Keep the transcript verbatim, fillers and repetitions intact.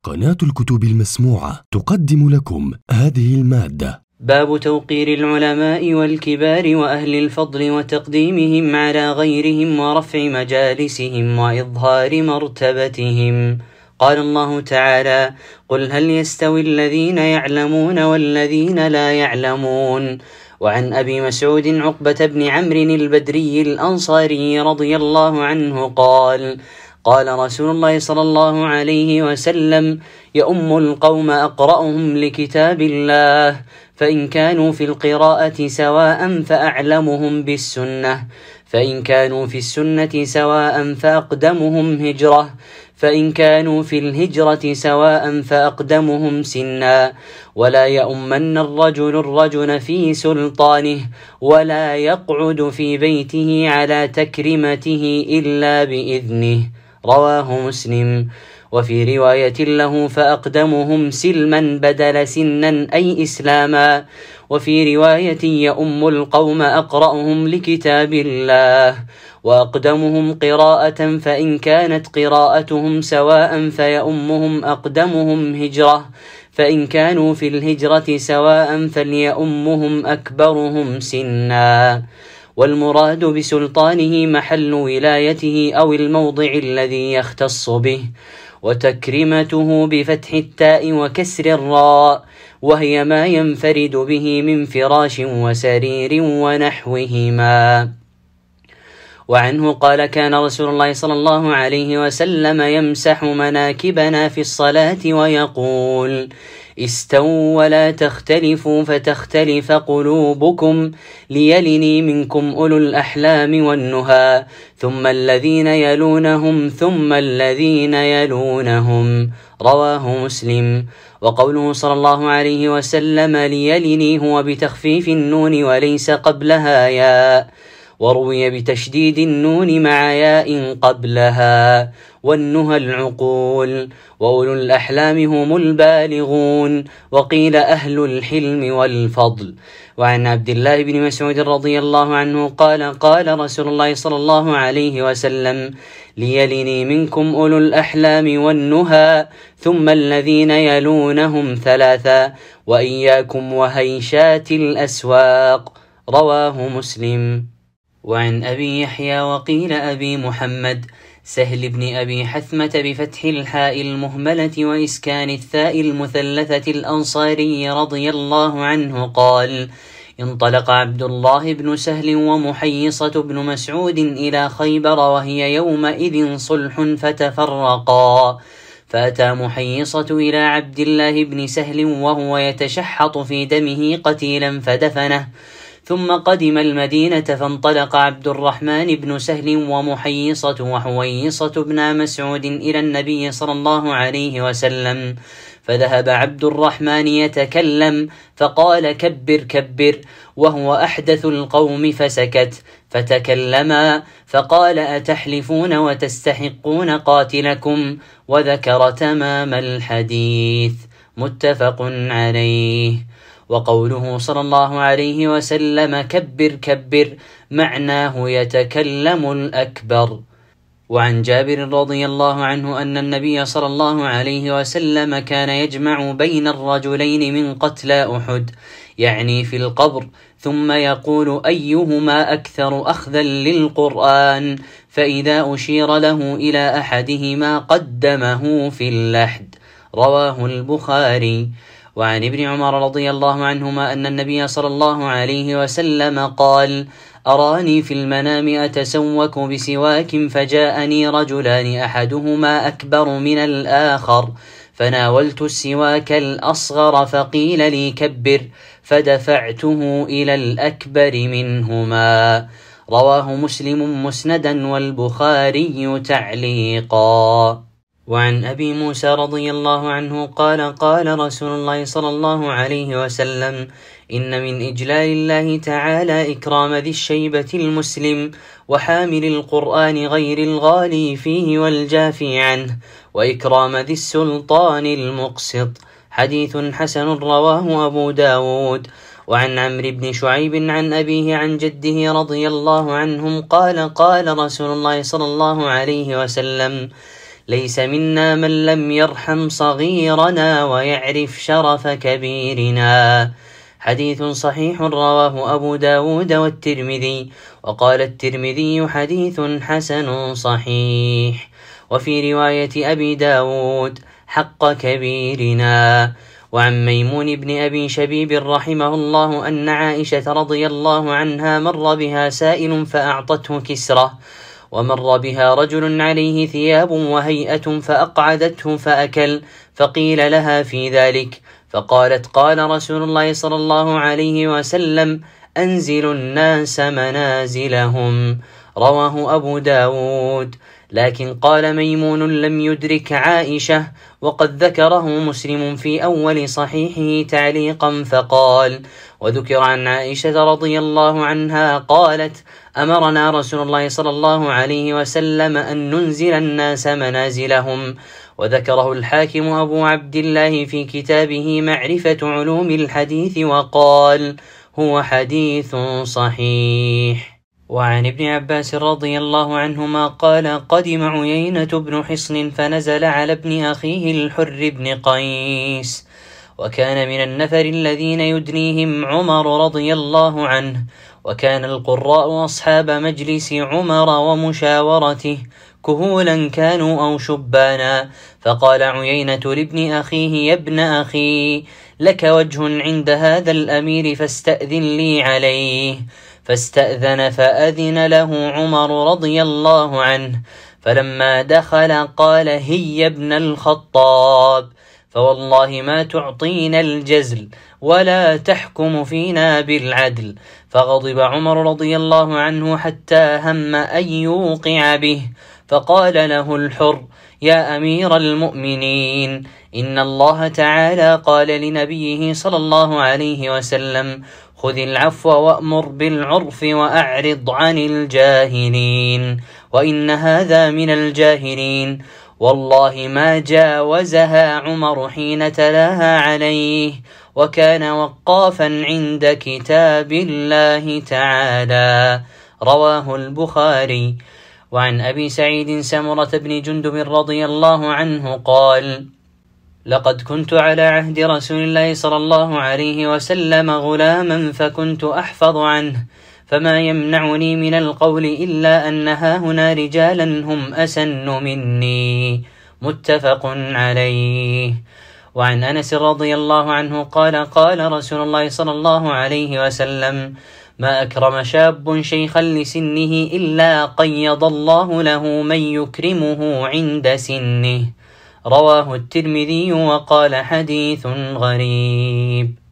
قناة الكتب المسموعة تقدم لكم هذه المادة. باب توقير العلماء والكبار وأهل الفضل وتقديمهم على غيرهم ورفع مجالسهم وإظهار مرتبتهم. قال الله تعالى: قل هل يستوي الذين يعلمون والذين لا يعلمون. وعن أبي مسعود عقبة بن عمرو البدري الأنصاري رضي الله عنه قال: قال رسول الله صلى الله عليه وسلم: يؤم القوم أقرأهم لكتاب الله، فإن كانوا في القراءة سواء فأعلمهم بالسنة، فإن كانوا في السنة سواء فأقدمهم هجرة، فإن كانوا في الهجرة سواء فأقدمهم سنا. ولا يؤمن الرجل الرجل في سلطانه، ولا يقعد في بيته على تكرمته إلا بإذنه. رواه مسلم. وفي رواية له: فأقدمهم سلما بدل سنا أي إسلاما. وفي رواية: يؤم القوم أقرأهم لكتاب الله، وأقدمهم قراءة، فإن كانت قراءتهم سواء فيؤمهم أقدمهم هجرة، فإن كانوا في الهجرة سواء فليؤمهم أكبرهم سنا. والمراد بسلطانه محل ولايته أو الموضع الذي يختص به. وتكرمته بفتح التاء وكسر الراء، وهي ما ينفرد به من فراش وسرير ونحوهما. وعنه قال: كان رسول الله صلى الله عليه وسلم يمسح مناكبنا في الصلاة ويقول: استووا ولا تختلفوا فتختلف قلوبكم، ليلني منكم أولو الأحلام والنهى، ثم الذين يلونهم ثم الذين يلونهم. رواه مسلم. وقوله صلى الله عليه وسلم ليلني هو بتخفيف النون وليس قبلها ياء، وروي بتشديد النون مع ياء قبلها. والنهى العقول، وأولو الأحلام هم البالغون، وقيل أهل الحلم والفضل. وعن عبد الله بن مسعود رضي الله عنه قال: قال رسول الله صلى الله عليه وسلم: ليلني منكم أولو الأحلام والنهى، ثم الذين يلونهم ثلاثا، وإياكم وهيشات الأسواق. رواه مسلم. وعن أبي يحيى وقيل أبي محمد سهل بن أبي حثمة بفتح الحاء المهملة وإسكان الثاء المثلثة الأنصاري رضي الله عنه قال: انطلق عبد الله بن سهل ومحيصة بن مسعود إلى خيبر وهي يومئذ صلح فتفرقا، فأتى محيصة إلى عبد الله بن سهل وهو يتشحط في دمه قتيلا فدفنه، ثم قدم المدينة، فانطلق عبد الرحمن بن سهل ومحيصة وحويصة بن مسعود إلى النبي صلى الله عليه وسلم، فذهب عبد الرحمن يتكلم فقال: كبر كبر، وهو أحدث القوم، فسكت، فتكلما فقال: أتحلفون وتستحقون قاتلكم، وذكر تمام الحديث. متفق عليه. وقوله صلى الله عليه وسلم كبر كبر معناه يتكلم الأكبر. وعن جابر رضي الله عنه أن النبي صلى الله عليه وسلم كان يجمع بين الرجلين من قتلى أحد، يعني في القبر، ثم يقول: أيهما أكثر أخذا للقرآن؟ فإذا أشير له إلى أحدهما قدمه في اللحد. رواه البخاري. وعن ابن عمر رضي الله عنهما أن النبي صلى الله عليه وسلم قال: أراني في المنام أتسوك بسواك، فجاءني رجلان أحدهما أكبر من الآخر، فناولت السواك الأصغر فقيل لي كبر، فدفعته إلى الأكبر منهما. رواه مسلم مسندا والبخاري تعليقا. وعن أبي موسى رضي الله عنه قال: قال رسول الله صلى الله عليه وسلم: إن من إجلال الله تعالى إكرام ذي الشيبة المسلم، وحامل القرآن غير الغالي فيه والجافي عنه، وإكرام ذي السلطان المقسط. حديث حسن رواه أبو داود. وعن عمرو بن شعيب عن أبيه عن جده رضي الله عنهم قال: قال رسول الله صلى الله عليه وسلم: ليس منا من لم يرحم صغيرنا ويعرف شرف كبيرنا. حديث صحيح رواه أبو داود والترمذي، وقال الترمذي حديث حسن صحيح. وفي رواية أبي داود حق كبيرنا. وعن ميمون بن أبي شبيب رحمه الله أن عائشة رضي الله عنها مر بها سائل فأعطته كسرة، ومر بها رجل عليه ثياب وهيئة فأقعدته فأكل، فقيل لها في ذلك فقالت قال رسول الله صلى الله عليه وسلم أنزلوا الناس منازلهم. رواه أبو داود. لكن قال ميمون لم يدرك عائشة، وقد ذكره مسلم في أول صحيحه تعليقا فقال: وذكر عن عائشة رضي الله عنها قالت: أمرنا رسول الله صلى الله عليه وسلم أن ننزل الناس منازلهم. وذكره الحاكم أبو عبد الله في كتابه معرفة علوم الحديث وقال: هو حديث صحيح. وعن ابن عباس رضي الله عنهما قال: قدم عيينة بن حصن فنزل على ابن أخيه الحر بن قيس، وكان من النفر الذين يدنيهم عمر رضي الله عنه، وكان القراء أصحاب مجلس عمر ومشاورته، كهولا كانوا أو شبانا. فقال عيينة لابن أخيه: يا ابن أخي، لك وجه عند هذا الأمير فاستأذن لي عليه. فاستأذن فأذن له عمر رضي الله عنه، فلما دخل قال: هي ابن الخطاب، فوالله ما تعطينا الجزل ولا تحكم فينا بالعدل. فغضب عمر رضي الله عنه حتى هم أن يوقع به، فقال له الحر: يا أمير المؤمنين، إن الله تعالى قال لنبيه صلى الله عليه وسلم: خذ العفو وأمر بالعرف وأعرض عن الجاهلين، وإن هذا من الجاهلين. والله ما جاوزها عمر حين تلاها عليه، وكان وقافا عند كتاب الله تعالى. رواه البخاري. وعن أبي سعيد سمرة بن جندب رضي الله عنه قال: لقد كنت على عهد رسول الله صلى الله عليه وسلم غلاما فكنت أحفظ عنه، فما يمنعني من القول إلا أن هاهنا رجالا هم أسن مني. متفق عليه. وعن أنس رضي الله عنه قال: قال رسول الله صلى الله عليه وسلم: ما أكرم شاب شيخا لسنه إلا قيض الله له من يكرمه عند سنه. رواه الترمذي وقال: حديث غريب.